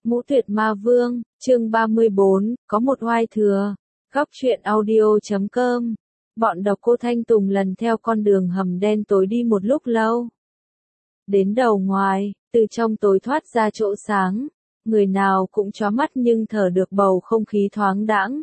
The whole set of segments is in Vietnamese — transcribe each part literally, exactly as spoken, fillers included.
Ngũ Tuyệt Ma Vương, chương ba mươi bốn, có một oai thừa. Góc truyện audio chấm com. Bọn Độc Cô Thanh Tùng lần theo con đường hầm đen tối đi một lúc lâu. Đến đầu ngoài, từ trong tối thoát ra chỗ sáng. Người nào cũng chóa mắt nhưng thở được bầu không khí thoáng đãng.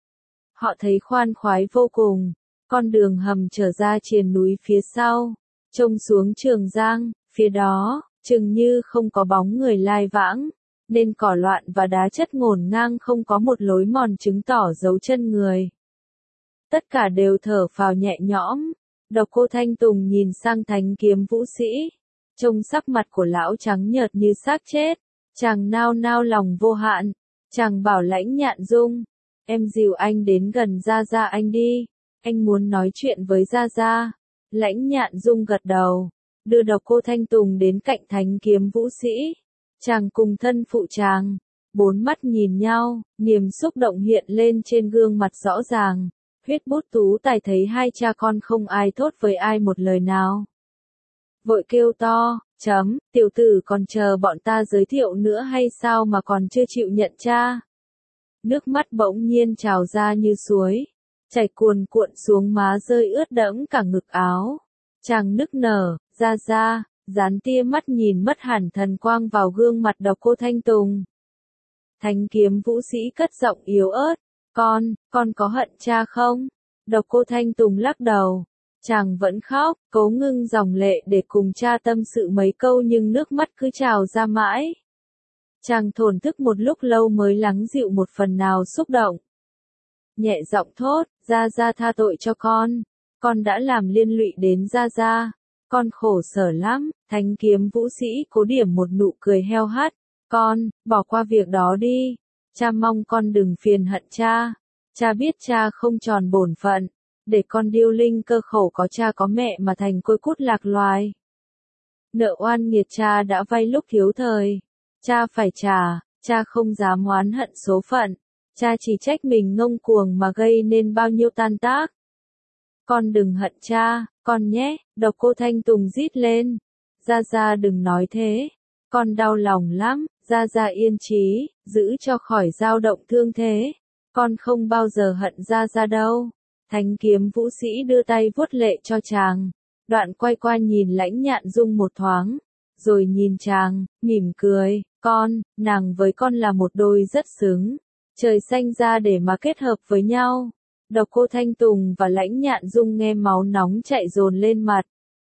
Họ thấy khoan khoái vô cùng. Con đường hầm trở ra triền núi phía sau. Trông xuống Trường Giang, phía đó, chừng như không có bóng người lai vãng. Nên cỏ loạn và đá chất ngổn ngang không có một lối mòn chứng tỏ dấu chân người. Tất cả đều thở phào nhẹ nhõm. Độc Cô Thanh Tùng nhìn sang Thánh Kiếm Vũ Sĩ. Trông sắc mặt của lão trắng nhợt như xác chết. Chàng nao nao lòng vô hạn. Chàng bảo Lãnh Nhạn Dung. Em dìu anh đến gần Gia Gia anh đi. Anh muốn nói chuyện với Gia Gia. Lãnh Nhạn Dung gật đầu. Đưa Độc Cô Thanh Tùng đến cạnh Thánh Kiếm Vũ Sĩ. Chàng cùng thân phụ chàng, bốn mắt nhìn nhau, niềm xúc động hiện lên trên gương mặt rõ ràng. Huyết Bút Tú Tài thấy hai cha con không ai thốt với ai một lời nào. Vội kêu to, chấm, tiểu tử còn chờ bọn ta giới thiệu nữa hay sao mà còn chưa chịu nhận cha. Nước mắt bỗng nhiên trào ra như suối, chảy cuồn cuộn xuống má rơi ướt đẫm cả ngực áo. Chàng nức nở, Ra Ra. Dán tia mắt nhìn mất hẳn thần quang vào gương mặt Độc Cô Thanh Tùng. Thánh Kiếm Vũ Sĩ cất giọng yếu ớt. Con, con có hận cha không? Độc Cô Thanh Tùng lắc đầu. Chàng vẫn khóc, cố ngưng dòng lệ để cùng cha tâm sự mấy câu nhưng nước mắt cứ trào ra mãi. Chàng thổn thức một lúc lâu mới lắng dịu một phần nào xúc động. Nhẹ giọng thốt, Gia Gia tha tội cho con. Con đã làm liên lụy đến Gia Gia. Con khổ sở lắm. Thánh Kiếm Vũ Sĩ cố điểm một nụ cười heo hắt. Con, bỏ qua việc đó đi. Cha mong con đừng phiền hận cha. Cha biết cha không tròn bổn phận. Để con điêu linh cơ khổ có cha có mẹ mà thành côi cút lạc loài. Nợ oan nghiệt cha đã vay lúc thiếu thời. Cha phải trả, cha không dám oán hận số phận. Cha chỉ trách mình ngông cuồng mà gây nên bao nhiêu tan tác. Con đừng hận cha, con nhé, Độc Cô Thanh Tùng rít lên. Gia Gia đừng nói thế. Con đau lòng lắm, Gia Gia yên trí, giữ cho khỏi dao động thương thế. Con không bao giờ hận Gia Gia đâu. Thánh Kiếm Vũ Sĩ đưa tay vuốt lệ cho chàng. Đoạn quay qua nhìn Lãnh Nhạn Dung một thoáng. Rồi nhìn chàng, mỉm cười. Con, nàng với con là một đôi rất xứng. Trời xanh ra để mà kết hợp với nhau. Độc Cô Thanh Tùng và Lãnh Nhạn Dung nghe máu nóng chạy dồn lên mặt.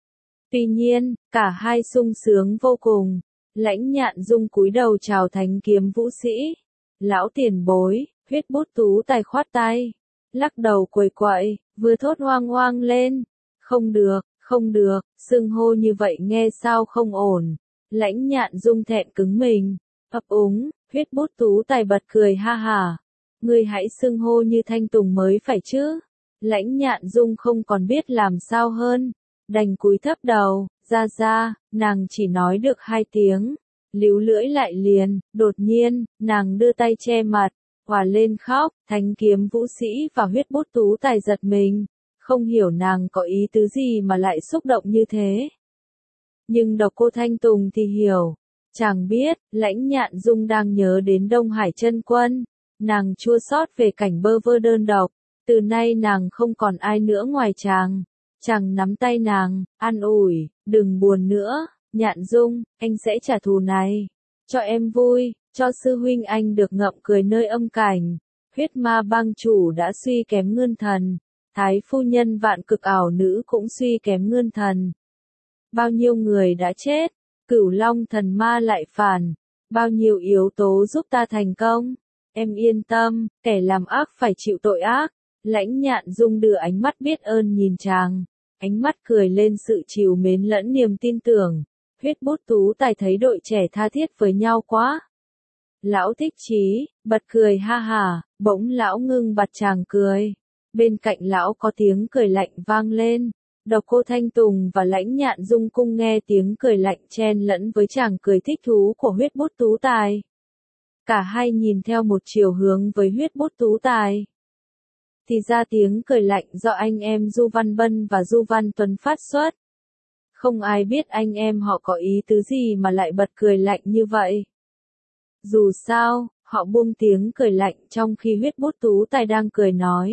Tuy nhiên, cả hai sung sướng vô cùng. Lãnh Nhạn Dung cúi đầu chào Thánh Kiếm Vũ Sĩ. Lão tiền bối, Huyết Bút Tú Tài khoát tay. Lắc đầu quầy quậy, vừa thốt hoang hoang lên. Không được, không được, xưng hô như vậy nghe sao không ổn. Lãnh Nhạn Dung thẹn cứng mình. Ấp úng, Huyết Bút Tú Tài bật cười ha hả. Ngươi hãy xưng hô như Thanh Tùng mới phải chứ. Lãnh Nhạn Dung không còn biết làm sao hơn. Đành cúi thấp đầu, Ra Ra, nàng chỉ nói được hai tiếng. Líu lưỡi lại liền, đột nhiên, nàng đưa tay che mặt, hòa lên khóc. Thánh Kiếm Vũ Sĩ và Huyết Bút Tú Tài giật mình. Không hiểu nàng có ý tứ gì mà lại xúc động như thế. Nhưng Độc Cô Thanh Tùng thì hiểu. Chàng biết, Lãnh Nhạn Dung đang nhớ đến Đông Hải Chân Quân. Nàng chua xót về cảnh bơ vơ đơn độc. Từ nay nàng không còn ai nữa ngoài chàng. Chàng nắm tay nàng, an ủi, đừng buồn nữa, Nhạn Dung, anh sẽ trả thù này. Cho em vui, cho sư huynh anh được ngậm cười nơi âm cảnh. Huyết Ma Bang chủ đã suy kém ngươn thần. Thái phu nhân Vạn Cực ảo nữ cũng suy kém ngươn thần. Bao nhiêu người đã chết, Cửu Long thần ma lại phản. Bao nhiêu yếu tố giúp ta thành công. Em yên tâm, kẻ làm ác phải chịu tội ác. Lãnh Nhạn Dung đưa ánh mắt biết ơn nhìn chàng. Ánh mắt cười lên sự trìu mến lẫn niềm tin tưởng. Huyết Bút Tú Tài thấy đội trẻ tha thiết với nhau quá. Lão thích chí, bật cười ha hả, bỗng lão ngưng bặt chàng cười. Bên cạnh lão có tiếng cười lạnh vang lên. Độc Cô Thanh Tùng và Lãnh Nhạn Dung cung nghe tiếng cười lạnh chen lẫn với chàng cười thích thú của Huyết Bút Tú Tài. Cả hai nhìn theo một chiều hướng với Huyết Bút Tú Tài. Thì ra tiếng cười lạnh do anh em Du Văn Bân và Du Văn Tuấn phát xuất. Không ai biết anh em họ có ý tứ gì mà lại bật cười lạnh như vậy. Dù sao, họ buông tiếng cười lạnh trong khi huyết bút tú tài đang cười nói.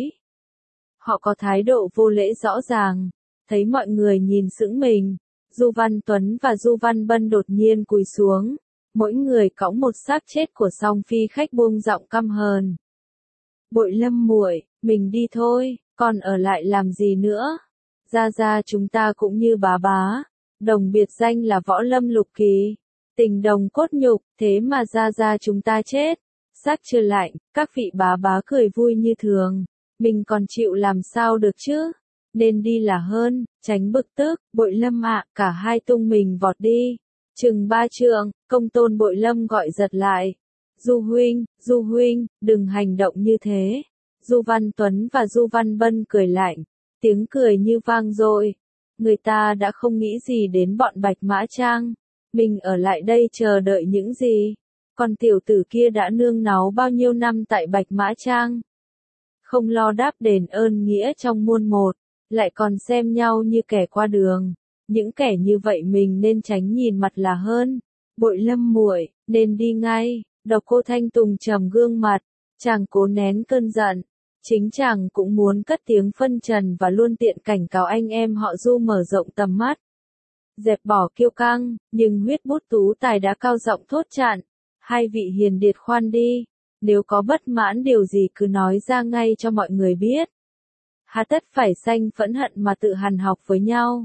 Họ có thái độ vô lễ rõ ràng, thấy mọi người nhìn sững mình. Du Văn Tuấn và Du Văn Bân đột nhiên cúi xuống, mỗi người cõng một xác chết của song phi khách buông giọng căm hờn. Bội Lâm muội, mình đi thôi, còn ở lại làm gì nữa? Gia gia chúng ta cũng như bá bá, đồng biệt danh là Võ Lâm Lục Kỳ, tình đồng cốt nhục, thế mà gia gia chúng ta chết, xác chưa lạnh, các vị bá bá cười vui như thường, mình còn chịu làm sao được chứ? Nên đi là hơn, tránh bực tức. Bội Lâm ạ, cả hai tung mình vọt đi. Chừng ba trượng, Công Tôn Bội Lâm gọi giật lại. Du huynh, Du huynh, đừng hành động như thế. Du Văn Tuấn và Du Văn Bân cười lạnh, tiếng cười như vang dội. Người ta đã không nghĩ gì đến bọn Bạch Mã Trang. Mình ở lại đây chờ đợi những gì? Còn tiểu tử kia đã nương náu bao nhiêu năm tại Bạch Mã Trang. Không lo đáp đền ơn nghĩa trong muôn một, lại còn xem nhau như kẻ qua đường. Những kẻ như vậy mình nên tránh nhìn mặt là hơn. Bội Lâm muội, nên đi ngay. Độc Cô Thanh Tùng trầm gương mặt, chàng cố nén cơn giận. Chính chàng cũng muốn cất tiếng phân trần và luôn tiện cảnh cáo anh em họ Du mở rộng tầm mắt. Dẹp bỏ kiêu căng, nhưng huyết bút tú tài đã cao giọng thốt chặn. Hai vị hiền điệt khoan đi, nếu có bất mãn điều gì cứ nói ra ngay cho mọi người biết. Hà tất phải sanh phẫn hận mà tự hằn học với nhau.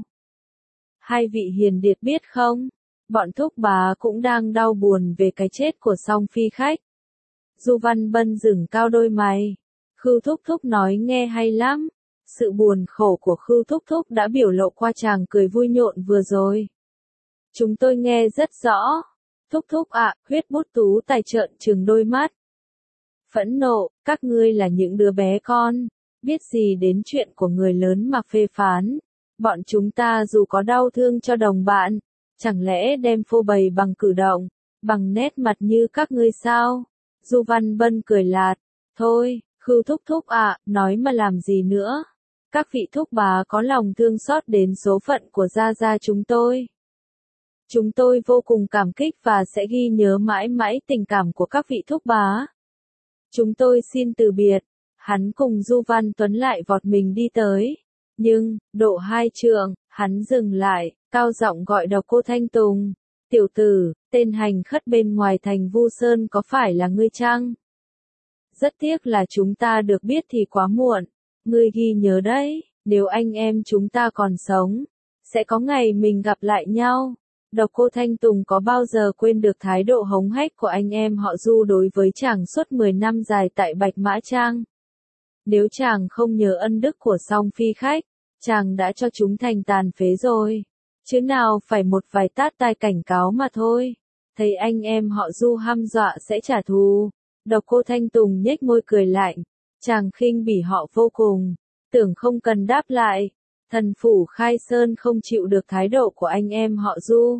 Hai vị hiền điệt biết không, bọn thúc bá cũng đang đau buồn về cái chết của song phi khách. Du Văn Bân dửng cao đôi mày. Khưu thúc thúc nói nghe hay lắm. Sự buồn khổ của Khưu thúc thúc đã biểu lộ qua chàng cười vui nhộn vừa rồi. Chúng tôi nghe rất rõ. Thúc thúc ạ, huyết bút tú tài trợn trừng đôi mắt. Phẫn nộ, các ngươi là những đứa bé con, biết gì đến chuyện của người lớn mà phê phán. Bọn chúng ta dù có đau thương cho đồng bạn, chẳng lẽ đem phô bày bằng cử động, bằng nét mặt như các ngươi sao? Du Văn Bân cười lạt, thôi, Khưu thúc thúc ạ, nói mà làm gì nữa? Các vị thúc bá có lòng thương xót đến số phận của gia gia chúng tôi. Chúng tôi vô cùng cảm kích và sẽ ghi nhớ mãi mãi tình cảm của các vị thúc bá. Chúng tôi xin từ biệt. Hắn cùng Du Văn Tuấn lại vọt mình đi tới. Nhưng, độ hai trượng, hắn dừng lại, cao giọng gọi Độc Cô Thanh Tùng. Tiểu tử, tên hành khất bên ngoài thành Vu Sơn có phải là ngươi chăng? Rất tiếc là chúng ta được biết thì quá muộn. Ngươi ghi nhớ đấy, nếu anh em chúng ta còn sống, sẽ có ngày mình gặp lại nhau. Độc Cô Thanh Tùng có bao giờ quên được thái độ hống hách của anh em họ Du đối với chàng suốt mười năm dài tại Bạch Mã Trang. Nếu chàng không nhớ ân đức của song phi khách, chàng đã cho chúng thành tàn phế rồi. Chứ nào phải một vài tát tai cảnh cáo mà thôi. Thấy anh em họ Du hăm dọa sẽ trả thù. Độc Cô Thanh Tùng nhếch môi cười lạnh. Chàng khinh bỉ họ vô cùng. Tưởng không cần đáp lại. Thần phủ Khai Sơn không chịu được thái độ của anh em họ Du.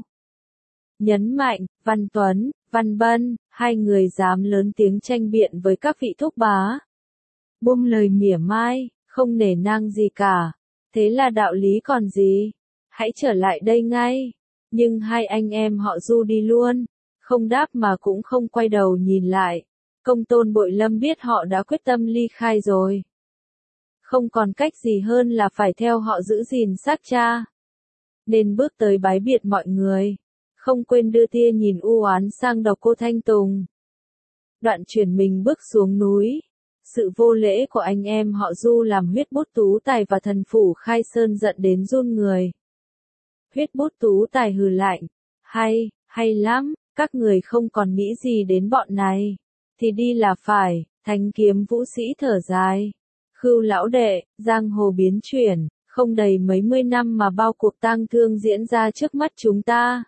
Nhấn mạnh, Văn Tuấn, Văn Bân, hai người dám lớn tiếng tranh biện với các vị thúc bá. Buông lời mỉa mai, không nể nang gì cả. Thế là đạo lý còn gì? Hãy trở lại đây ngay. Nhưng hai anh em họ Du đi luôn. Không đáp mà cũng không quay đầu nhìn lại. Công Tôn Bội Lâm biết họ đã quyết tâm ly khai rồi. Không còn cách gì hơn là phải theo họ giữ gìn xác cha. Nên bước tới bái biệt mọi người. Không quên đưa tia nhìn u oán sang Độc Cô Thanh Tùng. Đoạn chuyển mình bước xuống núi. Sự vô lễ của anh em họ Du làm huyết bút tú tài và thần phủ Khai Sơn giận đến run người. Huyết bút tú tài hừ lạnh. Hay, hay lắm, các người không còn nghĩ gì đến bọn này. Thì đi là phải, Thánh Kiếm Vũ Sĩ thở dài. Khưu lão đệ, giang hồ biến chuyển, không đầy mấy mươi năm mà bao cuộc tang thương diễn ra trước mắt chúng ta.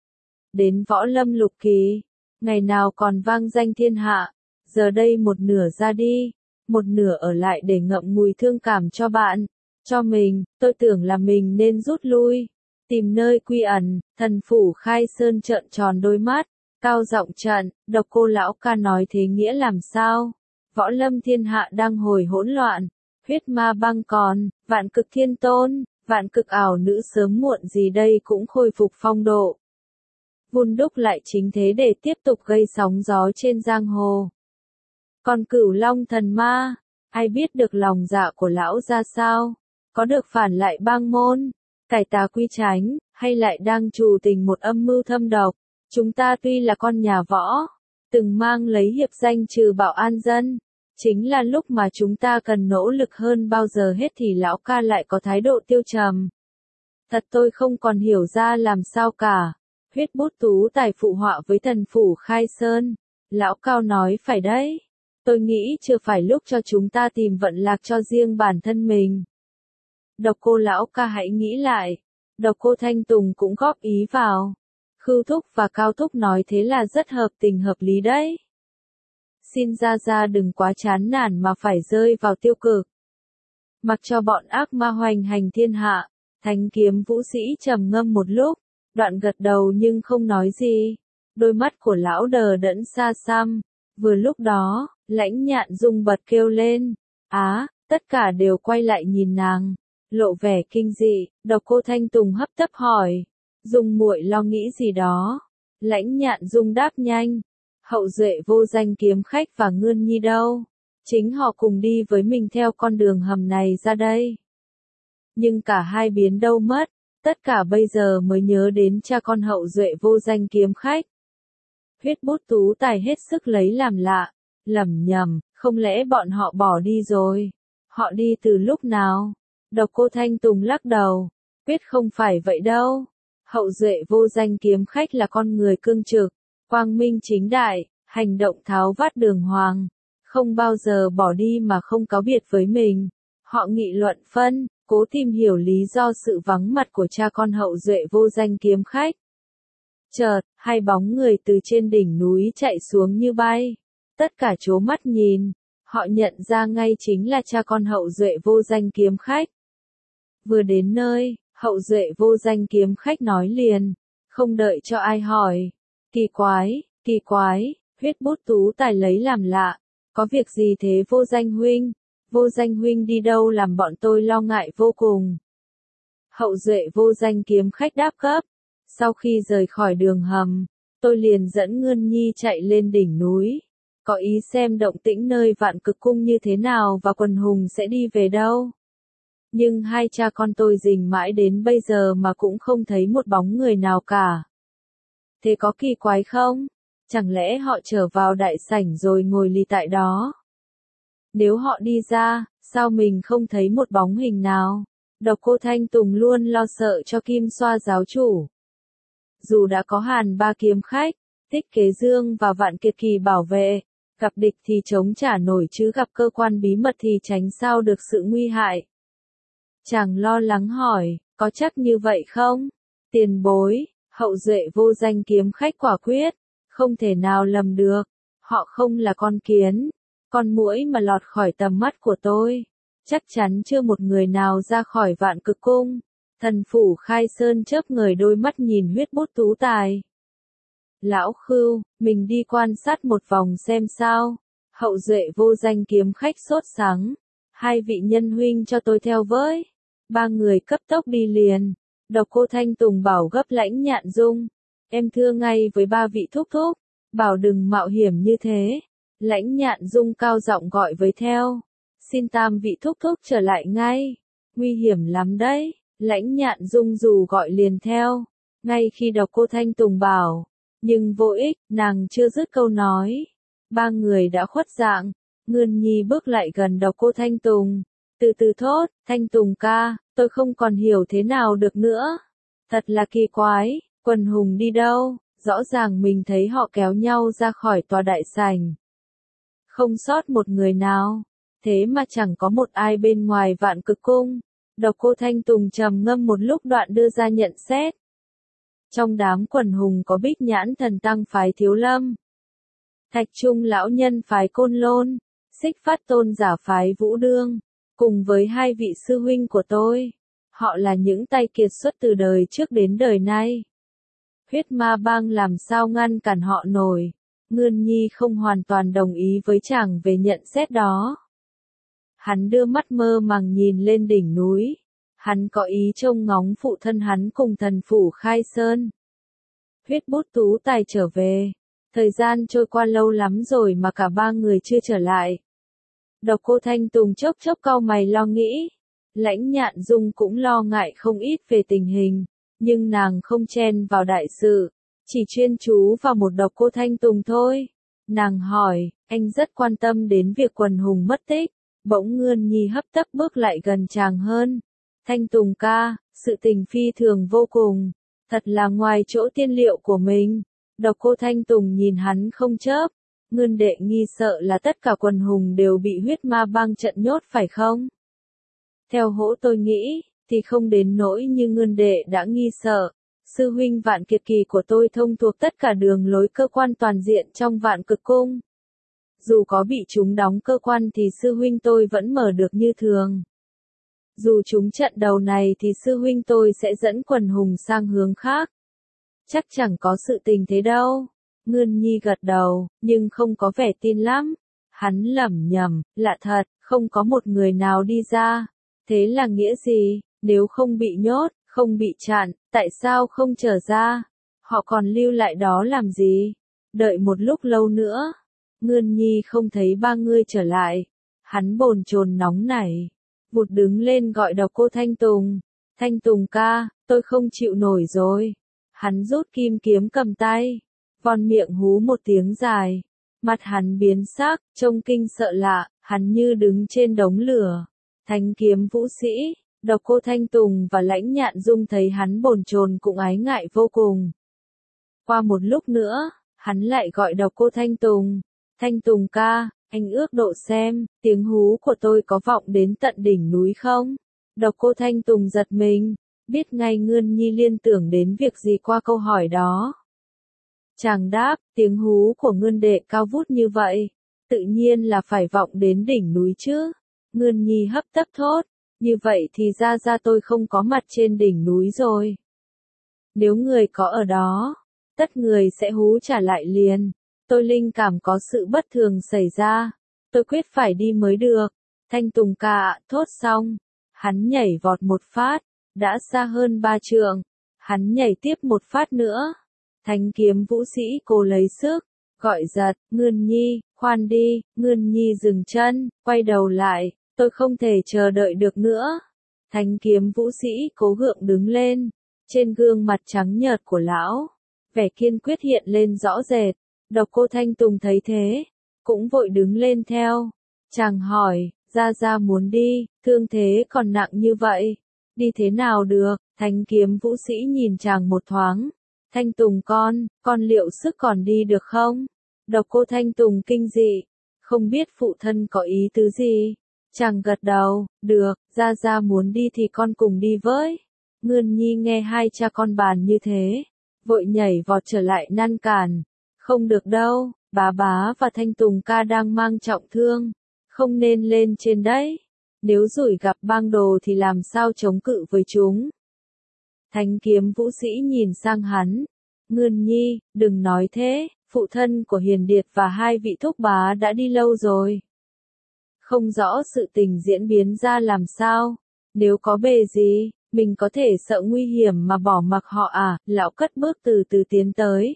Đến Võ Lâm Lục Kỳ, ngày nào còn vang danh thiên hạ, giờ đây một nửa ra đi, một nửa ở lại để ngậm ngùi thương cảm cho bạn, cho mình, tôi tưởng là mình nên rút lui, tìm nơi quy ẩn. Thần phủ Khai Sơn trợn tròn đôi mắt, cao giọng trận, Độc Cô lão ca nói thế nghĩa làm sao? Võ Lâm thiên hạ đang hồi hỗn loạn, huyết ma băng còn, vạn cực thiên tôn, vạn cực ảo nữ sớm muộn gì đây cũng khôi phục phong độ. vun đúc lại chính thế để tiếp tục gây sóng gió trên giang hồ. Còn Cửu Long thần ma, ai biết được lòng dạ của lão ra sao, có được phản lại bang môn, cải tà quy chánh, hay lại đang trù tình một âm mưu thâm độc. Chúng ta tuy là con nhà võ, từng mang lấy hiệp danh trừ bạo an dân, chính là lúc mà chúng ta cần nỗ lực hơn bao giờ hết thì lão ca lại có thái độ tiêu trầm. Thật tôi không còn hiểu ra làm sao cả. Huyết Bút Tú Tài phụ họa với Thần Phủ Khai Sơn. Lão Cao nói phải đấy. Tôi nghĩ chưa phải lúc cho chúng ta tìm vận lạc cho riêng bản thân mình. Độc Cô lão ca hãy nghĩ lại. Độc Cô Thanh Tùng cũng góp ý vào. Khưu Thúc và Cao Thúc nói thế là rất hợp tình hợp lý đấy. Xin ra ra đừng quá chán nản mà phải rơi vào tiêu cực. Mặc cho bọn ác ma hoành hành thiên hạ, Thánh Kiếm Vũ Sĩ trầm ngâm một lúc, đoạn gật đầu nhưng không nói gì. Đôi mắt của lão đờ đẫn xa xăm. Vừa lúc đó, Lãnh Nhạn Dung bật kêu lên. Á, tất cả đều quay lại nhìn nàng, lộ vẻ kinh dị. Độc Cô Thanh Tùng hấp tấp hỏi. Dung muội lo nghĩ gì đó? Lãnh Nhạn Dung đáp nhanh. Hậu duệ vô danh kiếm khách và Ngươn Nhi đâu? Chính họ cùng đi với mình theo con đường hầm này ra đây. Nhưng cả hai biến đâu mất, tất cả bây giờ mới nhớ đến cha con hậu duệ vô danh kiếm khách. Huyết Bút Tú Tài hết sức lấy làm lạ, lẩm nhẩm, không lẽ bọn họ bỏ đi rồi? Họ đi từ lúc nào? Độc Cô Thanh Tùng lắc đầu, quyết không phải vậy đâu. Hậu duệ vô danh kiếm khách là con người cương trực, quang minh chính đại, hành động tháo vát đường hoàng, không bao giờ bỏ đi mà không cáo biệt với mình. Họ nghị luận phân, cố tìm hiểu lý do sự vắng mặt của cha con hậu duệ vô danh kiếm khách. Chợt, hai bóng người từ trên đỉnh núi chạy xuống như bay. Tất cả trố mắt nhìn, họ nhận ra ngay chính là cha con hậu duệ vô danh kiếm khách. Vừa đến nơi, hậu duệ vô danh kiếm khách nói liền, không đợi cho ai hỏi. Kỳ quái, kỳ quái, Huyết Bút Tú Tài lấy làm lạ. Có việc gì thế vô danh huynh? Vô danh huynh đi đâu làm bọn tôi lo ngại vô cùng. Hậu duệ vô danh kiếm khách đáp gấp. Sau khi rời khỏi đường hầm, tôi liền dẫn Ngươn Nhi chạy lên đỉnh núi. Có ý xem động tĩnh nơi Vạn Cực Cung như thế nào và quần hùng sẽ đi về đâu. Nhưng hai cha con tôi rình mãi đến bây giờ mà cũng không thấy một bóng người nào cả. Thế có kỳ quái không? Chẳng lẽ họ trở vào đại sảnh rồi ngồi lì tại đó? Nếu họ đi ra, sao mình không thấy một bóng hình nào? Độc Cô Thanh Tùng luôn lo sợ cho Kim Xoa giáo chủ. Dù đã có Hàn Ba kiếm khách, Tích Kế Dương và Vạn Kiệt Kỳ bảo vệ, gặp địch thì chống trả nổi chứ gặp cơ quan bí mật thì tránh sao được sự nguy hại. Chàng lo lắng hỏi, có chắc như vậy không? Tiền bối, hậu duệ vô danh kiếm khách quả quyết, không thể nào lầm được. Họ không là con kiến, con muỗi mà lọt khỏi tầm mắt của tôi. Chắc chắn chưa một người nào ra khỏi Vạn Cực Cung. Thần Phủ Khai Sơn chớp ngời đôi mắt nhìn Huyết Bút Tú Tài. Lão Khưu, mình đi quan sát một vòng xem sao. Hậu duệ vô danh kiếm khách sốt sắng. Hai vị nhân huynh cho tôi theo với. Ba người cấp tốc đi liền. Độc Cô Thanh Tùng bảo gấp Lãnh Nhạn Dung. Em thưa ngay với ba vị thúc thúc. Bảo đừng mạo hiểm như thế. Lãnh Nhạn Dung cao giọng gọi với theo. Xin tam vị thúc thúc trở lại ngay. Nguy hiểm lắm đấy. Lãnh Nhạn Dung dù gọi liền theo. Ngay khi Độc Cô Thanh Tùng bảo. Nhưng vô ích, nàng chưa dứt câu nói. Ba người đã khuất dạng. Ngươn Nhi bước lại gần Độc Cô Thanh Tùng. Từ từ thốt, Thanh Tùng ca, tôi không còn hiểu thế nào được nữa. Thật là kỳ quái, quần hùng đi đâu, rõ ràng mình thấy họ kéo nhau ra khỏi tòa đại sảnh. Không sót một người nào, thế mà chẳng có một ai bên ngoài Vạn Cực Cung. Độc Cô Thanh Tùng trầm ngâm một lúc đoạn đưa ra nhận xét. Trong đám quần hùng có Bích Nhãn Thần Tăng phái Thiếu Lâm, Thạch Trung lão nhân phái Côn Lôn, Xích Phát Tôn giả phái Vũ Đương, cùng với hai vị sư huynh của tôi. Họ là những tay kiệt xuất từ đời trước đến đời nay. Huyết Ma Bang làm sao ngăn cản họ nổi. Ngươn Nhi không hoàn toàn đồng ý với chàng về nhận xét đó. Hắn đưa mắt mơ màng nhìn lên đỉnh núi. Hắn có ý trông ngóng phụ thân hắn cùng Thần Phủ Khai Sơn. huyết bút tú tài trở về. Thời gian trôi qua lâu lắm rồi mà cả ba người chưa trở lại. Độc Cô Thanh Tùng chốc chốc cau mày lo nghĩ. Lãnh Nhạn Dung cũng lo ngại không ít về tình hình, nhưng nàng không chen vào đại sự, chỉ chuyên chú vào một Độc Cô Thanh Tùng thôi. Nàng hỏi, anh rất quan tâm đến việc quần hùng mất tích. Bỗng Ngươn Nhi hấp tấp bước lại gần chàng hơn. Thanh Tùng ca, sự tình phi thường vô cùng, thật là ngoài chỗ tiên liệu của mình. Độc Cô Thanh Tùng nhìn hắn không chớp. Ngươn đệ nghi sợ là tất cả quần hùng đều bị huyết ma bang trận nhốt phải không? Theo hỗ tôi nghĩ, thì không đến nỗi như Ngươn đệ đã nghi sợ. Sư huynh Vạn Kiệt Kỳ của tôi thông thuộc tất cả đường lối cơ quan toàn diện trong Vạn Cực Cung. Dù có bị chúng đóng cơ quan thì sư huynh tôi vẫn mở được như thường. Dù chúng trận đầu này thì sư huynh tôi sẽ dẫn quần hùng sang hướng khác. Chắc chẳng có sự tình thế đâu. Ngươn Nhi gật đầu, nhưng không có vẻ tin lắm. Hắn lẩm nhẩm, lạ thật, không có một người nào đi ra. Thế là nghĩa gì? Nếu không bị nhốt, không bị chặn, tại sao không trở ra? Họ còn lưu lại đó làm gì? Đợi một lúc lâu nữa. Ngươn Nhi không thấy ba người trở lại. Hắn bồn chồn nóng nảy. Vụt đứng lên gọi Độc Cô Thanh Tùng. Thanh Tùng ca, tôi không chịu nổi rồi. Hắn rút kim kiếm cầm tay. Von miệng hú một tiếng dài. Mặt hắn biến sắc, trông kinh sợ lạ, hắn như đứng trên đống lửa. Thanh kiếm vũ sĩ, Độc Cô Thanh Tùng và Lãnh Nhạn Dung thấy hắn bồn chồn cũng ái ngại vô cùng. Qua một lúc nữa, hắn lại gọi Độc Cô Thanh Tùng. Thanh Tùng ca, anh ước độ xem, tiếng hú của tôi có vọng đến tận đỉnh núi không? Độc Cô Thanh Tùng giật mình, biết ngay Ngươn Nhi liên tưởng đến việc gì qua câu hỏi đó. Chàng đáp, tiếng hú của Ngươn đệ cao vút như vậy, tự nhiên là phải vọng đến đỉnh núi chứ. Ngươn Nhi hấp tấp thốt, như vậy thì ra ra tôi không có mặt trên đỉnh núi rồi. Nếu người có ở đó, tất người sẽ hú trả lại liền. Tôi linh cảm có sự bất thường xảy ra, tôi quyết phải đi mới được. Thanh Tùng ca thốt xong, hắn nhảy vọt một phát, đã xa hơn ba trượng. Hắn nhảy tiếp một phát nữa. Thanh kiếm vũ sĩ cố lấy sức, gọi giật, Ngươn Nhi, khoan đi. Ngươn Nhi dừng chân, quay đầu lại, tôi không thể chờ đợi được nữa. Thanh kiếm vũ sĩ cố gượng đứng lên, trên gương mặt trắng nhợt của lão, vẻ kiên quyết hiện lên rõ rệt. Độc Cô Thanh Tùng thấy thế, cũng vội đứng lên theo. Chàng hỏi, ra ra muốn đi, thương thế còn nặng như vậy, đi thế nào được? Thanh kiếm vũ sĩ nhìn chàng một thoáng. Thanh Tùng con, con liệu sức còn đi được không? Độc Cô Thanh Tùng kinh dị, không biết phụ thân có ý tứ gì. Chàng gật đầu, được, ra ra muốn đi thì con cùng đi với. Ngươn Nhi nghe hai cha con bàn như thế, vội nhảy vọt trở lại ngăn cản. Không được đâu, bá bá và Thanh Tùng ca đang mang trọng thương, không nên lên trên đấy. Nếu rủi gặp bang đồ thì làm sao chống cự với chúng? Thanh kiếm vũ sĩ nhìn sang hắn. Ngươn Nhi, đừng nói thế, phụ thân của Hiền Điệt và hai vị thúc bá đã đi lâu rồi. Không rõ sự tình diễn biến ra làm sao. Nếu có bề gì, mình có thể sợ nguy hiểm mà bỏ mặc họ à? Lão cất bước từ từ tiến tới.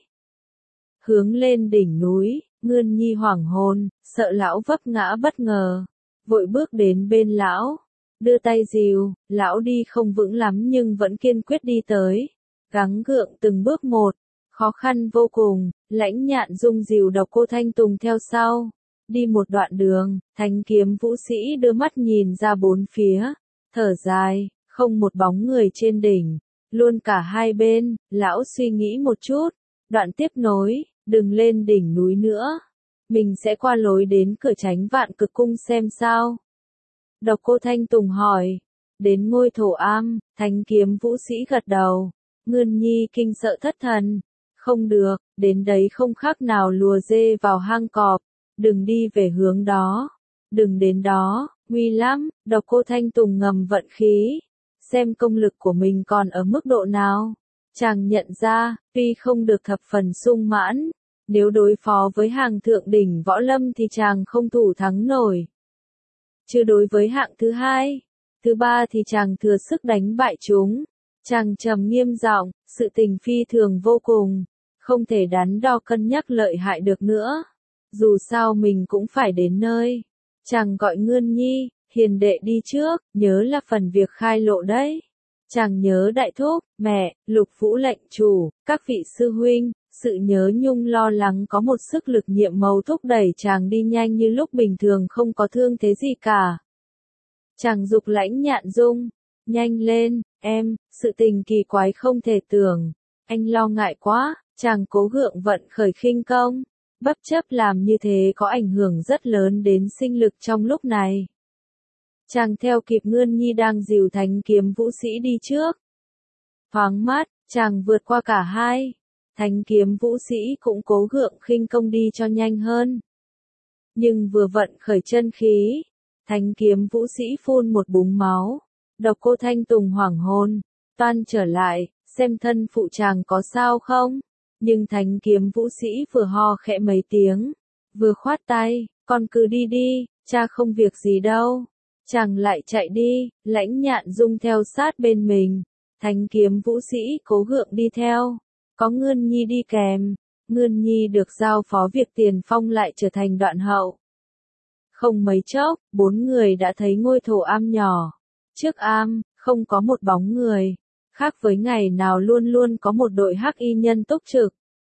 Hướng lên đỉnh núi, Ngươn Nhi hoảng hồn, sợ lão vấp ngã bất ngờ. Vội bước đến bên lão, đưa tay dìu, lão đi không vững lắm nhưng vẫn kiên quyết đi tới. Gắng gượng từng bước một, khó khăn vô cùng. Lãnh Nhạn Dung dìu Độc Cô Thanh Tùng theo sau. Đi một đoạn đường, thanh kiếm vũ sĩ đưa mắt nhìn ra bốn phía, thở dài, không một bóng người trên đỉnh, luôn cả hai bên. Lão suy nghĩ một chút, đoạn tiếp nối, đừng lên đỉnh núi nữa, mình sẽ qua lối đến cửa tránh Vạn Cực Cung xem sao. Độc Cô Thanh Tùng hỏi, đến ngôi thổ am, thanh kiếm vũ sĩ gật đầu. Ngươn Nhi kinh sợ thất thần, không được, đến đấy không khác nào lùa dê vào hang cọp, đừng đi về hướng đó, đừng đến đó, nguy lắm. Độc Cô Thanh Tùng ngầm vận khí, xem công lực của mình còn ở mức độ nào. Chàng nhận ra, tuy không được thập phần sung mãn, nếu đối phó với hàng thượng đỉnh võ lâm thì chàng không thủ thắng nổi. Chứ đối với hạng thứ hai, thứ ba thì chàng thừa sức đánh bại chúng. Chàng trầm nghiêm giọng, sự tình phi thường vô cùng, không thể đắn đo cân nhắc lợi hại được nữa. Dù sao mình cũng phải đến nơi. Chàng gọi Ngươn Nhi, hiền đệ đi trước, nhớ là phần việc khai lộ đấy. Chàng nhớ đại thúc, mẹ, Lục Vũ lệnh chủ, các vị sư huynh, sự nhớ nhung lo lắng có một sức lực nhiệm màu thúc đẩy chàng đi nhanh như lúc bình thường không có thương thế gì cả. Chàng giục Lãnh Nhạn Dung, nhanh lên, em, sự tình kỳ quái không thể tưởng. Anh lo ngại quá, chàng cố gượng vận khởi khinh công. Bất chấp làm như thế có ảnh hưởng rất lớn đến sinh lực trong lúc này. Chàng theo kịp Ngươn Nhi đang dìu Thánh Kiếm Vũ Sĩ đi trước. Thoáng mắt, chàng vượt qua cả hai. Thánh Kiếm Vũ Sĩ cũng cố gượng khinh công đi cho nhanh hơn. Nhưng vừa vận khởi chân khí, Thánh Kiếm Vũ Sĩ phun một búng máu. Độc Cô Thanh Tùng hoảng hồn, toan trở lại, xem thân phụ chàng có sao không. Nhưng Thánh Kiếm Vũ Sĩ vừa ho khẽ mấy tiếng, vừa khoát tay, con cứ đi đi, cha không việc gì đâu. Chàng lại chạy đi, Lãnh Nhạn Dung theo sát bên mình. Thánh Kiếm Vũ Sĩ cố gượng đi theo, có Ngươn Nhi đi kèm. Ngươn Nhi được giao phó việc tiền phong lại trở thành đoạn hậu. Không mấy chốc, bốn người đã thấy ngôi thổ am nhỏ. Trước am, không có một bóng người. Khác với ngày nào luôn luôn có một đội hắc y nhân túc trực.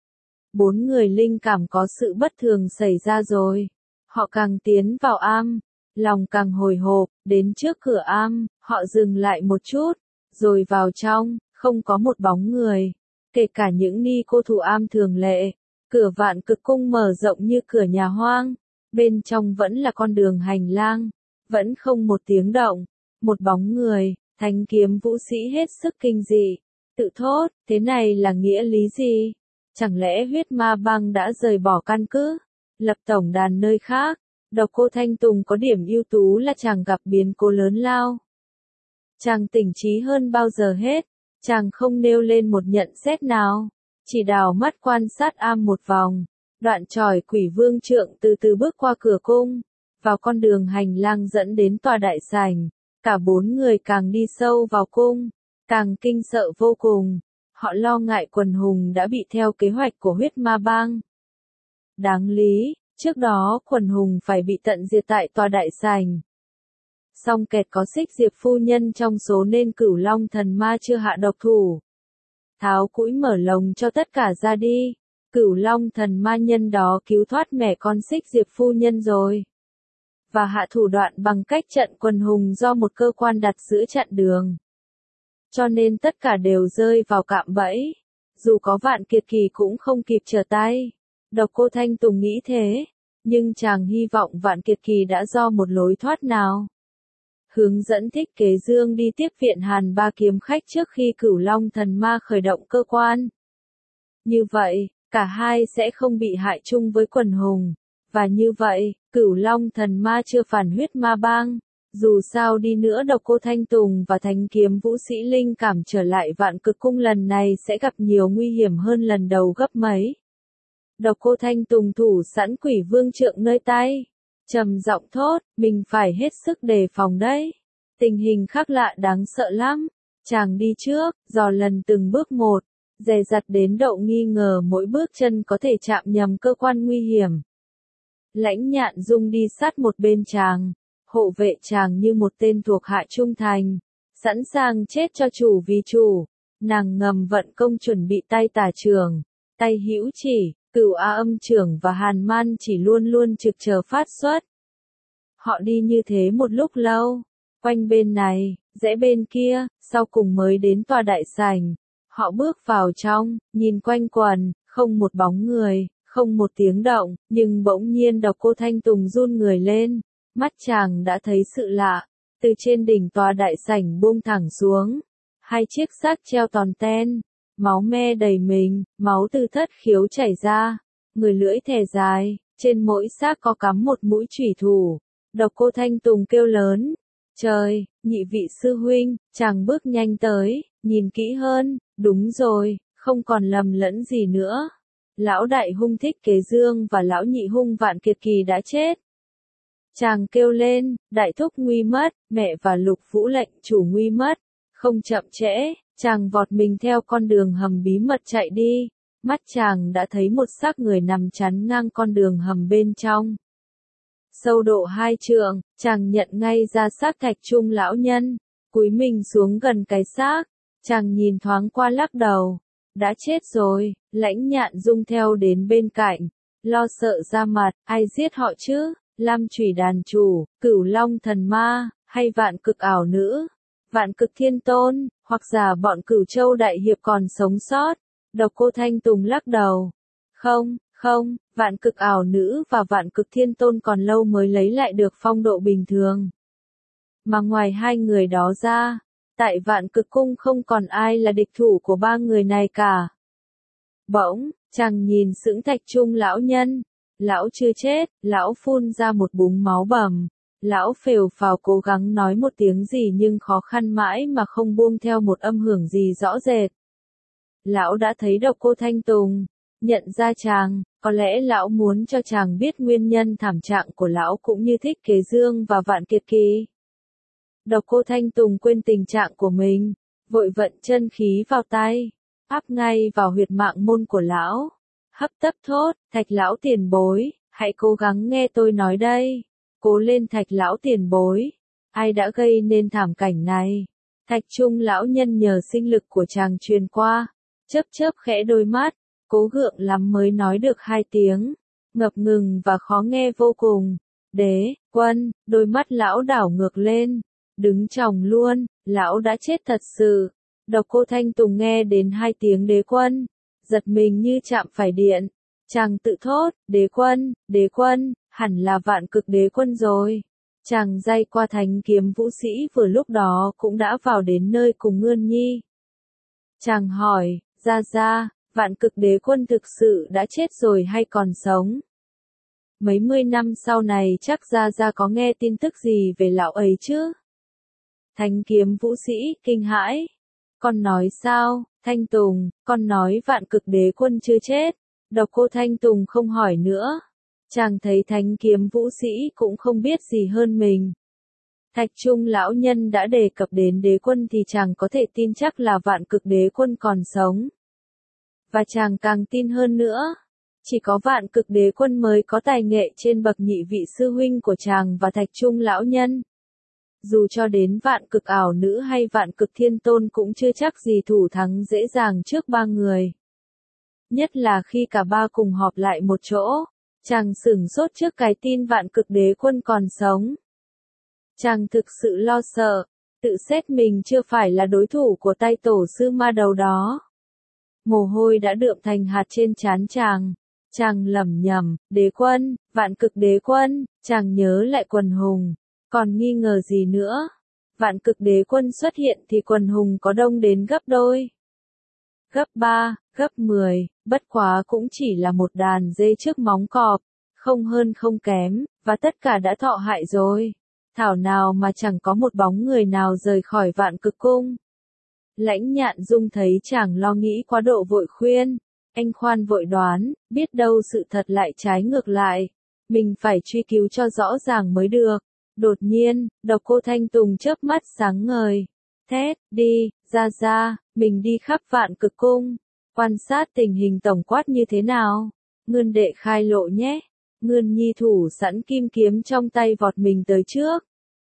Bốn người linh cảm có sự bất thường xảy ra rồi. Họ càng tiến vào am, lòng càng hồi hộp, đến trước cửa am, họ dừng lại một chút, rồi vào trong, không có một bóng người. Kể cả những ni cô thủ am thường lệ, cửa Vạn Cực Cung mở rộng như cửa nhà hoang, bên trong vẫn là con đường hành lang, vẫn không một tiếng động, một bóng người. Thánh Kiếm Vũ Sĩ hết sức kinh dị, tự thốt, thế này là nghĩa lý gì? Chẳng lẽ huyết ma bang đã rời bỏ căn cứ, lập tổng đàn nơi khác? Độc Cô Thanh Tùng có điểm ưu tú là chàng gặp biến cố lớn lao. Chàng tỉnh trí hơn bao giờ hết, chàng không nêu lên một nhận xét nào, chỉ đào mắt quan sát am một vòng. Đoạn tròi Quỷ Vương Trượng từ từ bước qua cửa cung, vào con đường hành lang dẫn đến tòa đại sảnh. Cả bốn người càng đi sâu vào cung, càng kinh sợ vô cùng. Họ lo ngại quần hùng đã bị theo kế hoạch của huyết ma bang. Đáng lý, trước đó quần hùng phải bị tận diệt tại tòa đại sảnh. Song kẹt có Xích Diệp phu nhân trong số nên Cửu Long thần ma chưa hạ độc thủ. Tháo cũi mở lồng cho tất cả ra đi. Cửu Long thần ma nhân đó cứu thoát mẹ con Xích Diệp phu nhân rồi. Và hạ thủ đoạn bằng cách trận quần hùng do một cơ quan đặt giữa chặn đường. Cho nên tất cả đều rơi vào cạm bẫy. Dù có Vạn Kiệt Kỳ cũng không kịp trở tay. Độc Cô Thanh Tùng nghĩ thế. Nhưng chàng hy vọng Vạn Kiệt Kỳ đã do một lối thoát nào. Hướng dẫn Thích Kế Dương đi tiếp viện Hàn Ba kiếm khách trước khi Cửu Long thần ma khởi động cơ quan. Như vậy, cả hai sẽ không bị hại chung với quần hùng. Và như vậy, Cửu Long thần ma chưa phản huyết ma bang. Dù sao đi nữa Độc Cô Thanh Tùng và Thánh Kiếm Vũ Sĩ linh cảm trở lại Vạn Cực Cung lần này sẽ gặp nhiều nguy hiểm hơn lần đầu gấp mấy. Độc Cô Thanh Tùng thủ sẵn Quỷ Vương Trượng nơi tay, trầm giọng thốt, mình phải hết sức đề phòng đấy. Tình hình khác lạ đáng sợ lắm. Chàng đi trước, dò lần từng bước một, dè dặt đến độ nghi ngờ mỗi bước chân có thể chạm nhầm cơ quan nguy hiểm. Lãnh Nhạn Dung đi sát một bên chàng, hộ vệ chàng như một tên thuộc hạ trung thành, sẵn sàng chết cho chủ vì chủ. Nàng ngầm vận công chuẩn bị tay tả trường, tay hữu chỉ, Cửu A âm trưởng và Hàn Man chỉ luôn luôn trực chờ phát xuất. Họ đi như thế một lúc lâu, quanh bên này, rẽ bên kia, sau cùng mới đến tòa đại sảnh. Họ bước vào trong, nhìn quanh quần, không một bóng người, không một tiếng động, nhưng bỗng nhiên Độc Cô Thanh Tùng run người lên. Mắt chàng đã thấy sự lạ, từ trên đỉnh tòa đại sảnh buông thẳng xuống. Hai chiếc xác treo tòn ten, máu me đầy mình, máu từ thất khiếu chảy ra, người lưỡi thè dài, trên mỗi xác có cắm một mũi chủy thủ. Độc Cô Thanh Tùng kêu lớn, trời, nhị vị sư huynh, chàng bước nhanh tới, nhìn kỹ hơn, đúng rồi, không còn lầm lẫn gì nữa. Lão đại hung Thích Kế Dương và lão nhị hung Vạn Kiệt Kỳ đã chết. Chàng kêu lên, đại thúc nguy mất, mẹ và Lục Vũ lệnh chủ nguy mất. Không chậm trễ, chàng vọt mình theo con đường hầm bí mật chạy đi. Mắt chàng đã thấy một xác người nằm chắn ngang con đường hầm bên trong. Sâu độ hai trượng, chàng nhận ngay ra xác Thạch Trung lão nhân, cúi mình xuống gần cái xác, chàng nhìn thoáng qua lắc đầu, đã chết rồi. Lãnh Nhạn Dung theo đến bên cạnh, lo sợ ra mặt, ai giết họ chứ, Lam Chủy đàn chủ, Cửu Long thần ma, hay Vạn Cực ảo nữ, Vạn Cực thiên tôn, hoặc giả bọn Cửu Châu đại hiệp còn sống sót. Độc Cô Thanh Tùng lắc đầu, không, không, Vạn Cực ảo nữ và Vạn Cực thiên tôn còn lâu mới lấy lại được phong độ bình thường. Mà ngoài hai người đó ra, tại Vạn Cực cung không còn ai là địch thủ của ba người này cả. Bỗng, chàng nhìn sững Thạch Trung lão nhân, lão chưa chết, lão phun ra một búng máu bầm, lão phều phào cố gắng nói một tiếng gì nhưng khó khăn mãi mà không buông theo một âm hưởng gì rõ rệt. Lão đã thấy Độc Cô Thanh Tùng, nhận ra chàng, có lẽ lão muốn cho chàng biết nguyên nhân thảm trạng của lão cũng như Thích Kế Dương và Vạn Kiệt Kỳ. Độc Cô Thanh Tùng quên tình trạng của mình, vội vận chân khí vào tay, áp ngay vào huyệt mạng môn của lão, hấp tấp thốt, Thạch lão tiền bối, hãy cố gắng nghe tôi nói đây, cố lên Thạch lão tiền bối, ai đã gây nên thảm cảnh này. Thạch Trung lão nhân nhờ sinh lực của chàng truyền qua, chớp chớp khẽ đôi mắt, cố gượng lắm mới nói được hai tiếng, ngập ngừng và khó nghe vô cùng. Đế, quân, đôi mắt lão đảo ngược lên, đứng chồng luôn, lão đã chết thật sự. Độc Cô Thanh Tùng nghe đến hai tiếng đế quân, giật mình như chạm phải điện, chàng tự thốt, đế quân, đế quân, hẳn là Vạn Cực đế quân rồi. Chàng day qua thánh kiếm vũ sĩ vừa lúc đó cũng đã vào đến nơi cùng Ngươn Nhi. Chàng hỏi, ra ra, Vạn Cực đế quân thực sự đã chết rồi hay còn sống? Mấy mươi năm sau này chắc ra ra có nghe tin tức gì về lão ấy chứ? Thánh kiếm vũ sĩ kinh hãi. Con nói sao, Thanh Tùng, con nói Vạn Cực đế quân chưa chết. Độc Cô Thanh Tùng không hỏi nữa. Chàng thấy thánh kiếm vũ sĩ cũng không biết gì hơn mình. Thạch Trung lão nhân đã đề cập đến đế quân thì chàng có thể tin chắc là Vạn Cực đế quân còn sống. Và chàng càng tin hơn nữa. Chỉ có Vạn Cực đế quân mới có tài nghệ trên bậc nhị vị sư huynh của chàng và Thạch Trung lão nhân. Dù cho đến Vạn Cực ảo nữ hay Vạn Cực thiên tôn cũng chưa chắc gì thủ thắng dễ dàng trước ba người. Nhất là khi cả ba cùng họp lại một chỗ, chàng sửng sốt trước cái tin Vạn Cực đế quân còn sống. Chàng thực sự lo sợ, tự xét mình chưa phải là đối thủ của tay tổ sư ma đầu đó. Mồ hôi đã đượm thành hạt trên trán chàng. Chàng lẩm nhẩm, đế quân, Vạn Cực đế quân, chàng nhớ lại quần hùng. Còn nghi ngờ gì nữa? Vạn Cực đế quân xuất hiện thì quần hùng có đông đến gấp đôi. Gấp ba, gấp mười, bất quá cũng chỉ là một đàn dê trước móng cọp, không hơn không kém, và tất cả đã thọ hại rồi. Thảo nào mà chẳng có một bóng người nào rời khỏi Vạn Cực cung. Lãnh Nhạn Dung thấy chàng lo nghĩ quá độ vội khuyên, anh khoan vội đoán, biết đâu sự thật lại trái ngược lại, mình phải truy cứu cho rõ ràng mới được. Đột nhiên, Độc Cô Thanh Tùng chớp mắt sáng ngời, thét, đi, ra ra, mình đi khắp Vạn Cực cung, quan sát tình hình tổng quát như thế nào, Ngươn đệ khai lộ nhé. Ngươn Nhi thủ sẵn kim kiếm trong tay vọt mình tới trước.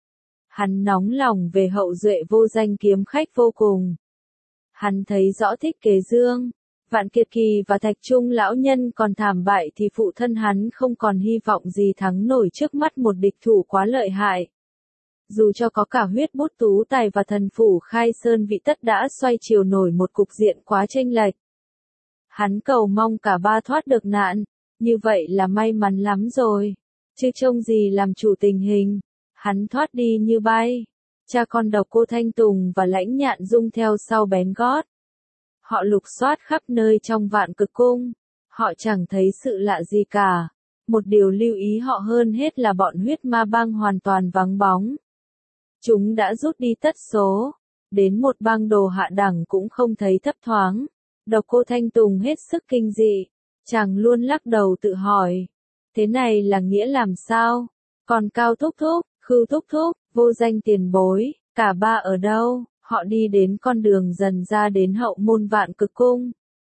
Hắn nóng lòng về hậu duệ vô danh kiếm khách vô cùng. Hắn thấy rõ Thích Kế Dương, Vạn Kiệt Kỳ và Thạch Trung lão nhân còn thảm bại thì phụ thân hắn không còn hy vọng gì thắng nổi trước mắt một địch thủ quá lợi hại. Dù cho có cả huyết bút tú tài và thần phủ khai sơn vị tất đã xoay chiều nổi một cục diện quá chênh lệch. Hắn cầu mong cả ba thoát được nạn, như vậy là may mắn lắm rồi. Chứ trông gì làm chủ tình hình, hắn thoát đi như bay. Cha con Độc Cô Thanh Tùng và Lãnh Nhạn Dung theo sau bén gót. Họ lục soát khắp nơi trong Vạn Cực cung, họ chẳng thấy sự lạ gì cả. Một điều lưu ý họ hơn hết là bọn huyết ma bang hoàn toàn vắng bóng. Chúng đã rút đi tất số, đến một bang đồ hạ đẳng cũng không thấy thấp thoáng. Độc Cô Thanh Tùng hết sức kinh dị, chàng luôn lắc đầu tự hỏi, thế này là nghĩa làm sao? Còn Cao Thúc Thúc, Khưu Thúc Thúc, Vô Danh tiền bối, cả ba ở đâu? Họ đi đến con đường dần ra đến hậu môn Vạn Cực cung.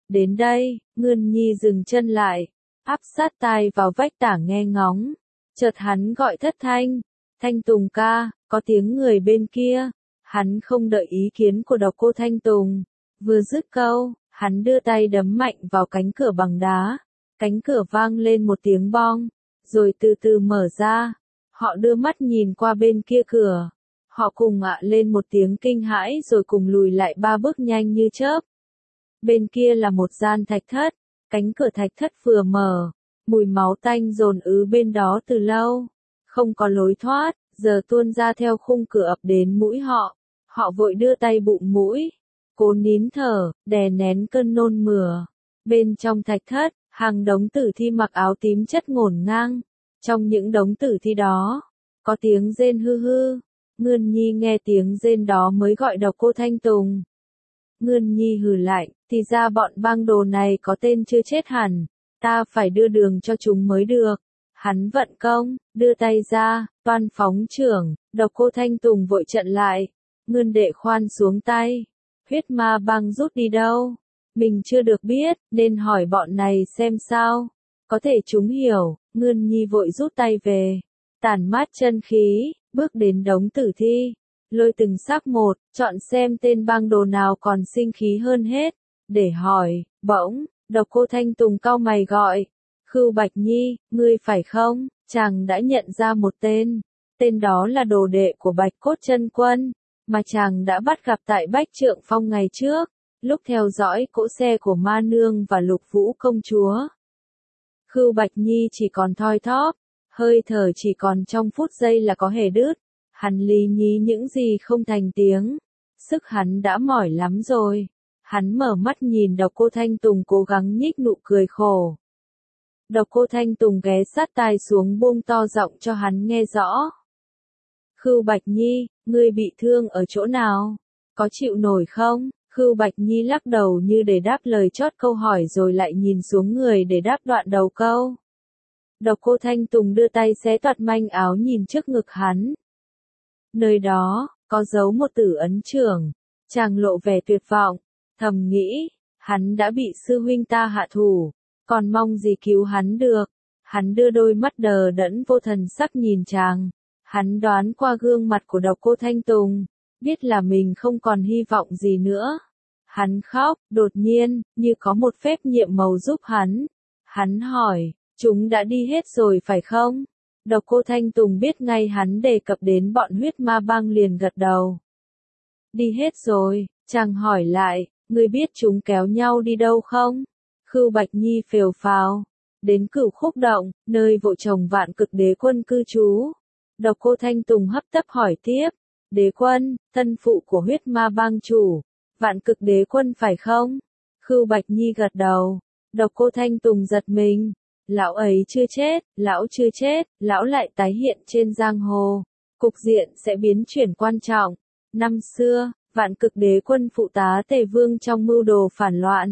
Đến đây, Ngươn Nhi dừng chân lại, áp sát tai vào vách tảng nghe ngóng. Chợt hắn gọi thất thanh, Thanh Tùng ca, có tiếng người bên kia. Hắn không đợi ý kiến của Độc Cô Thanh Tùng. Vừa dứt câu, hắn đưa tay đấm mạnh vào cánh cửa bằng đá. Cánh cửa vang lên một tiếng bong, rồi từ từ mở ra. Họ đưa mắt nhìn qua bên kia cửa. Họ cùng ạ lên một tiếng kinh hãi rồi cùng lùi lại ba bước nhanh như chớp. Bên kia là một gian thạch thất. Cánh cửa thạch thất vừa mở, mùi máu tanh dồn ứ bên đó từ lâu. Không có lối thoát, giờ tuôn ra theo khung cửa ập đến mũi họ. Họ vội đưa tay bụng mũi, cố nín thở, đè nén cơn nôn mửa. Bên trong thạch thất, hàng đống tử thi mặc áo tím chất ngổn ngang. Trong những đống tử thi đó, có tiếng rên hư hư. Ngươn Nhi nghe tiếng rên đó mới gọi Độc Cô Thanh Tùng. Ngươn Nhi hừ lạnh, thì ra bọn bang đồ này có tên chưa chết hẳn. Ta phải đưa đường cho chúng mới được. Hắn vận công, đưa tay ra, toan phóng trưởng. Độc Cô Thanh Tùng vội chặn lại. Ngươn đệ khoan xuống tay. Huyết ma bang rút đi đâu? Mình chưa được biết, nên hỏi bọn này xem sao. Có thể chúng hiểu. Ngươn Nhi vội rút tay về. Tản mát chân khí, bước đến đống tử thi. Lôi từng xác một, chọn xem tên bang đồ nào còn sinh khí hơn hết. Để hỏi, bỗng, Độc Cô Thanh Tùng cau mày gọi. Khưu Bạch Nhi, ngươi phải không? Chàng đã nhận ra một tên. Tên đó là đồ đệ của Bạch Cốt Chân Quân, mà chàng đã bắt gặp tại Bách Trượng Phong ngày trước, lúc theo dõi cỗ xe của Ma Nương và Lục Vũ Công Chúa. Khưu Bạch Nhi chỉ còn thoi thóp, hơi thở chỉ còn trong phút giây là có hề đứt. Hắn lý nhí những gì không thành tiếng. Sức hắn đã mỏi lắm rồi. Hắn mở mắt nhìn Độc Cô Thanh Tùng cố gắng nhích nụ cười khổ. Độc Cô Thanh Tùng ghé sát tai xuống buông to giọng cho hắn nghe rõ. Khưu Bạch Nhi, ngươi bị thương ở chỗ nào? Có chịu nổi không? Khưu Bạch Nhi lắc đầu như để đáp lời chót câu hỏi rồi lại nhìn xuống người để đáp đoạn đầu câu. Độc Cô Thanh Tùng đưa tay xé toạc manh áo nhìn trước ngực hắn. Nơi đó, có dấu một tử ấn trưởng. Chàng lộ vẻ tuyệt vọng, thầm nghĩ, hắn đã bị sư huynh ta hạ thủ, còn mong gì cứu hắn được. Hắn đưa đôi mắt đờ đẫn vô thần sắc nhìn chàng. Hắn đoán qua gương mặt của Độc Cô Thanh Tùng, biết là mình không còn hy vọng gì nữa. Hắn khóc, đột nhiên, như có một phép nhiệm màu giúp hắn. Hắn hỏi, chúng đã đi hết rồi phải không? Độc Cô Thanh Tùng biết ngay hắn đề cập đến bọn huyết ma bang liền gật đầu. Đi hết rồi, chàng hỏi lại, ngươi biết chúng kéo nhau đi đâu không? Khưu Bạch Nhi phều phào, đến Cửu Khúc Động, nơi vợ chồng Vạn Cực Đế Quân cư trú. Độc Cô Thanh Tùng hấp tấp hỏi tiếp, Đế Quân, thân phụ của huyết ma bang chủ, Vạn Cực Đế Quân phải không? Khưu Bạch Nhi gật đầu. Độc Cô Thanh Tùng giật mình. Lão ấy chưa chết, lão chưa chết, lão lại tái hiện trên giang hồ. Cục diện sẽ biến chuyển quan trọng. Năm xưa, Vạn Cực Đế Quân phụ tá Tề Vương trong mưu đồ phản loạn.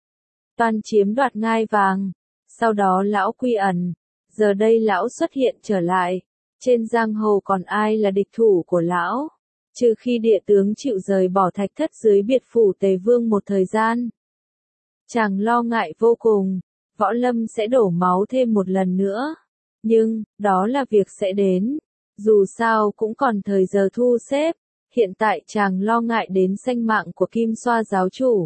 Toàn chiếm đoạt ngai vàng. Sau đó lão quy ẩn. Giờ đây lão xuất hiện trở lại. Trên giang hồ còn ai là địch thủ của lão? Trừ khi địa tướng chịu rời bỏ thạch thất dưới biệt phủ Tề Vương một thời gian. Chàng lo ngại vô cùng. Võ lâm sẽ đổ máu thêm một lần nữa. Nhưng, đó là việc sẽ đến. Dù sao cũng còn thời giờ thu xếp. Hiện tại chàng lo ngại đến sanh mạng của Kim Xoa giáo chủ,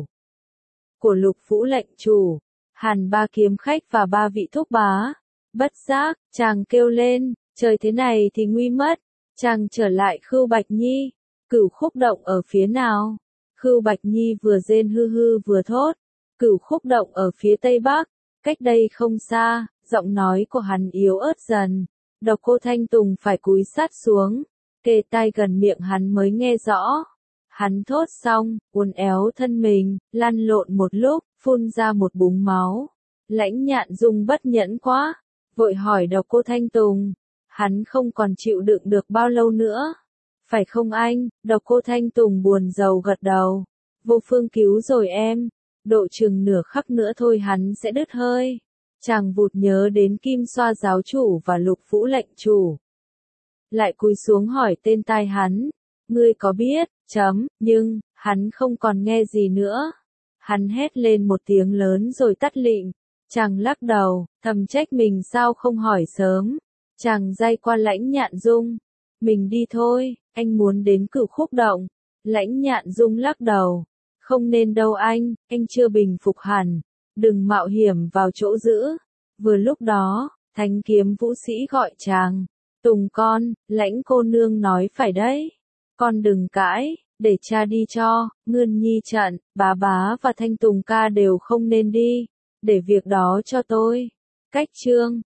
của Lục Vũ lệnh chủ, Hàn ba kiếm khách và ba vị thúc bá. Bất giác, chàng kêu lên, trời thế này thì nguy mất. Chàng trở lại Khưu Bạch Nhi. Cửu Khúc Động ở phía nào? Khưu Bạch Nhi vừa rên hư hư vừa thốt. Cửu Khúc Động ở phía tây bắc. Cách đây không xa, giọng nói của hắn yếu ớt dần. Độc Cô Thanh Tùng phải cúi sát xuống, kề tai gần miệng hắn mới nghe rõ. Hắn thốt xong, uốn éo thân mình, lăn lộn một lúc, phun ra một búng máu. Lãnh Nhạn Dung bất nhẫn quá, vội hỏi Độc Cô Thanh Tùng, hắn không còn chịu đựng được bao lâu nữa. Phải không anh? Độc Cô Thanh Tùng buồn rầu gật đầu. Vô phương cứu rồi em. Độ chừng nửa khắc nữa thôi hắn sẽ đứt hơi. Chàng vụt nhớ đến Kim Xoa giáo chủ và Lục Vũ lệnh chủ. Lại cúi xuống hỏi tên tai hắn. Ngươi có biết, chấm, nhưng, hắn không còn nghe gì nữa. Hắn hét lên một tiếng lớn rồi tắt lịm. Chàng lắc đầu, thầm trách mình sao không hỏi sớm. Chàng day qua Lãnh Nhạn Dung. Mình đi thôi, anh muốn đến Cửu Khúc Động. Lãnh Nhạn Dung lắc đầu. Không nên đâu anh, anh chưa bình phục hẳn. Đừng mạo hiểm vào chỗ giữ. Vừa lúc đó, Thánh Kiếm Vũ Sĩ gọi chàng. Tùng con, Lãnh cô nương nói phải đấy. Con đừng cãi, để cha đi cho. Ngươn Nhi trận, bá bá và Thanh Tùng ca đều không nên đi. Để việc đó cho tôi. Cách chương